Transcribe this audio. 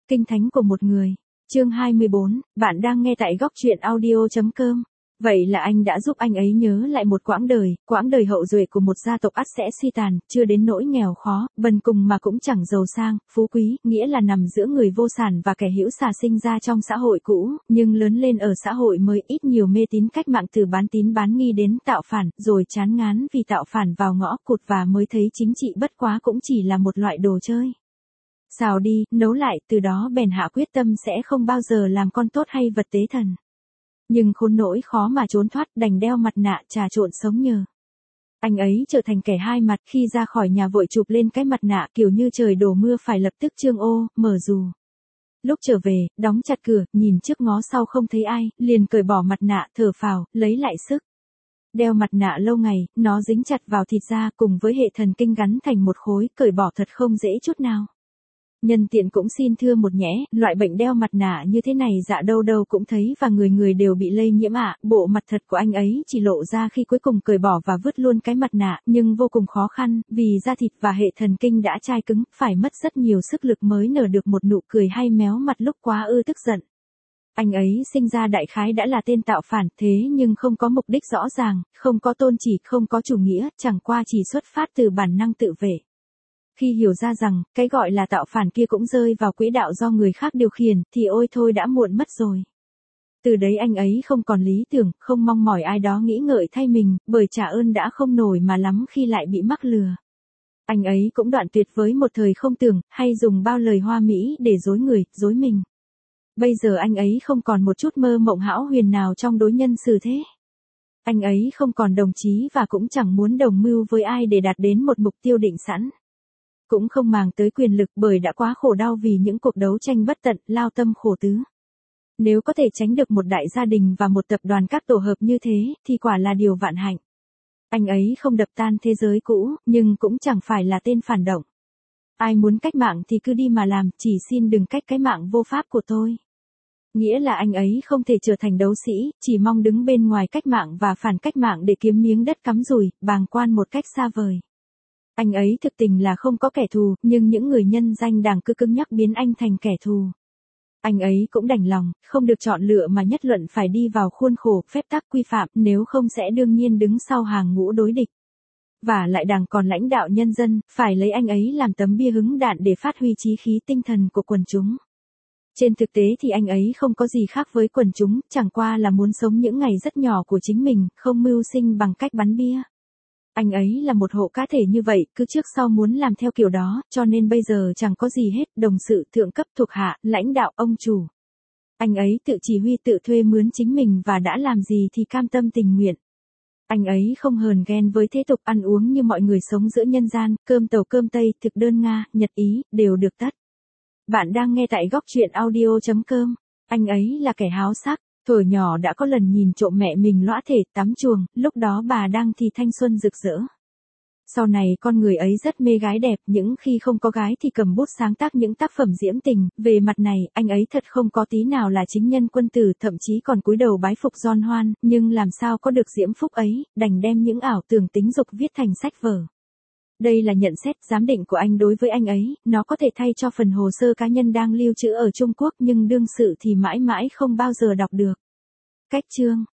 Kinh thánh của một người. Chương 24, bạn đang nghe tại góc truyện audio.com. Vậy là anh đã giúp anh ấy nhớ lại một quãng đời hậu duệ của một gia tộc ắt sẽ suy tàn, chưa đến nỗi nghèo khó, bần cùng mà cũng chẳng giàu sang, phú quý, nghĩa là nằm giữa người vô sản và kẻ hữu xà sinh ra trong xã hội cũ, nhưng lớn lên ở xã hội mới ít nhiều mê tín cách mạng từ bán tín bán nghi đến tạo phản, rồi chán ngán vì tạo phản vào ngõ cụt và mới thấy chính trị bất quá cũng chỉ là một loại đồ chơi. Xào đi, nấu lại, từ đó bèn hạ quyết tâm sẽ không bao giờ làm con tốt hay vật tế thần. Nhưng khốn nỗi khó mà trốn thoát, đành đeo mặt nạ trà trộn sống nhờ. Anh ấy trở thành kẻ hai mặt, khi ra khỏi nhà vội chụp lên cái mặt nạ kiểu như trời đổ mưa phải lập tức trương ô, mở dù. Lúc trở về, đóng chặt cửa, nhìn trước ngó sau không thấy ai, liền cởi bỏ mặt nạ, thở phào, lấy lại sức. Đeo mặt nạ lâu ngày, nó dính chặt vào thịt da cùng với hệ thần kinh gắn thành một khối, cởi bỏ thật không dễ chút nào. Nhân tiện cũng xin thưa một nhẽ, loại bệnh đeo mặt nạ như thế này dạ đâu đâu cũng thấy và người người đều bị lây nhiễm ạ. Bộ mặt thật của anh ấy chỉ lộ ra khi cuối cùng cởi bỏ và vứt luôn cái mặt nạ, nhưng vô cùng khó khăn, vì da thịt và hệ thần kinh đã chai cứng, phải mất rất nhiều sức lực mới nở được một nụ cười hay méo mặt lúc quá tức giận. Anh ấy sinh ra đại khái đã là tên tạo phản, thế nhưng không có mục đích rõ ràng, không có tôn chỉ, không có chủ nghĩa, chẳng qua chỉ xuất phát từ bản năng tự vệ. Khi hiểu ra rằng, cái gọi là tạo phản kia cũng rơi vào quỹ đạo do người khác điều khiển, thì ôi thôi đã muộn mất rồi. Từ đấy anh ấy không còn lý tưởng, không mong mỏi ai đó nghĩ ngợi thay mình, bởi trả ơn đã không nổi mà lắm khi lại bị mắc lừa. Anh ấy cũng đoạn tuyệt với một thời không tưởng, hay dùng bao lời hoa mỹ để dối người, dối mình. Bây giờ anh ấy không còn một chút mơ mộng hão huyền nào trong đối nhân xử thế. Anh ấy không còn đồng chí và cũng chẳng muốn đồng mưu với ai để đạt đến một mục tiêu định sẵn. Cũng không màng tới quyền lực bởi đã quá khổ đau vì những cuộc đấu tranh bất tận, lao tâm khổ tứ. Nếu có thể tránh được một đại gia đình và một tập đoàn các tổ hợp như thế, thì quả là điều vạn hạnh. Anh ấy không đập tan thế giới cũ, nhưng cũng chẳng phải là tên phản động. Ai muốn cách mạng thì cứ đi mà làm, chỉ xin đừng cách cái mạng vô pháp của tôi. Nghĩa là anh ấy không thể trở thành đấu sĩ, chỉ mong đứng bên ngoài cách mạng và phản cách mạng để kiếm miếng đất cắm rủi, bàng quan một cách xa vời. Anh ấy thực tình là không có kẻ thù, nhưng những người nhân danh đảng cứ cứng nhắc biến anh thành kẻ thù. Anh ấy cũng đành lòng, không được chọn lựa mà nhất luận phải đi vào khuôn khổ, phép tắc quy phạm, nếu không sẽ đương nhiên đứng sau hàng ngũ đối địch. Và lại đảng còn lãnh đạo nhân dân, phải lấy anh ấy làm tấm bia hứng đạn để phát huy chí khí tinh thần của quần chúng. Trên thực tế thì anh ấy không có gì khác với quần chúng, chẳng qua là muốn sống những ngày rất nhỏ của chính mình, không mưu sinh bằng cách bắn bia. Anh ấy là một hộ cá thể như vậy, cứ trước sau muốn làm theo kiểu đó, cho nên bây giờ chẳng có gì hết, đồng sự, thượng cấp, thuộc hạ, lãnh đạo, ông chủ. Anh ấy tự chỉ huy tự thuê mướn chính mình và đã làm gì thì cam tâm tình nguyện. Anh ấy không hờn ghen với thế tục ăn uống như mọi người sống giữa nhân gian, cơm tàu cơm tây, thực đơn Nga, Nhật Ý, đều được tất. Bạn đang nghe tại góc truyện audio.com. Anh ấy là kẻ háo sắc. Thuở nhỏ đã có lần nhìn trộm mẹ mình lõa thể tắm chuồng, lúc đó bà đang thì thanh xuân rực rỡ. Sau này con người ấy rất mê gái đẹp, những khi không có gái thì cầm bút sáng tác những tác phẩm diễm tình, về mặt này, anh ấy thật không có tí nào là chính nhân quân tử, thậm chí còn cúi đầu bái phục John Hoan, nhưng làm sao có được diễm phúc ấy, đành đem những ảo tưởng tính dục viết thành sách vở. Đây là nhận xét, giám định của anh đối với anh ấy, nó có thể thay cho phần hồ sơ cá nhân đang lưu trữ ở Trung Quốc nhưng đương sự thì mãi mãi không bao giờ đọc được. Cách chương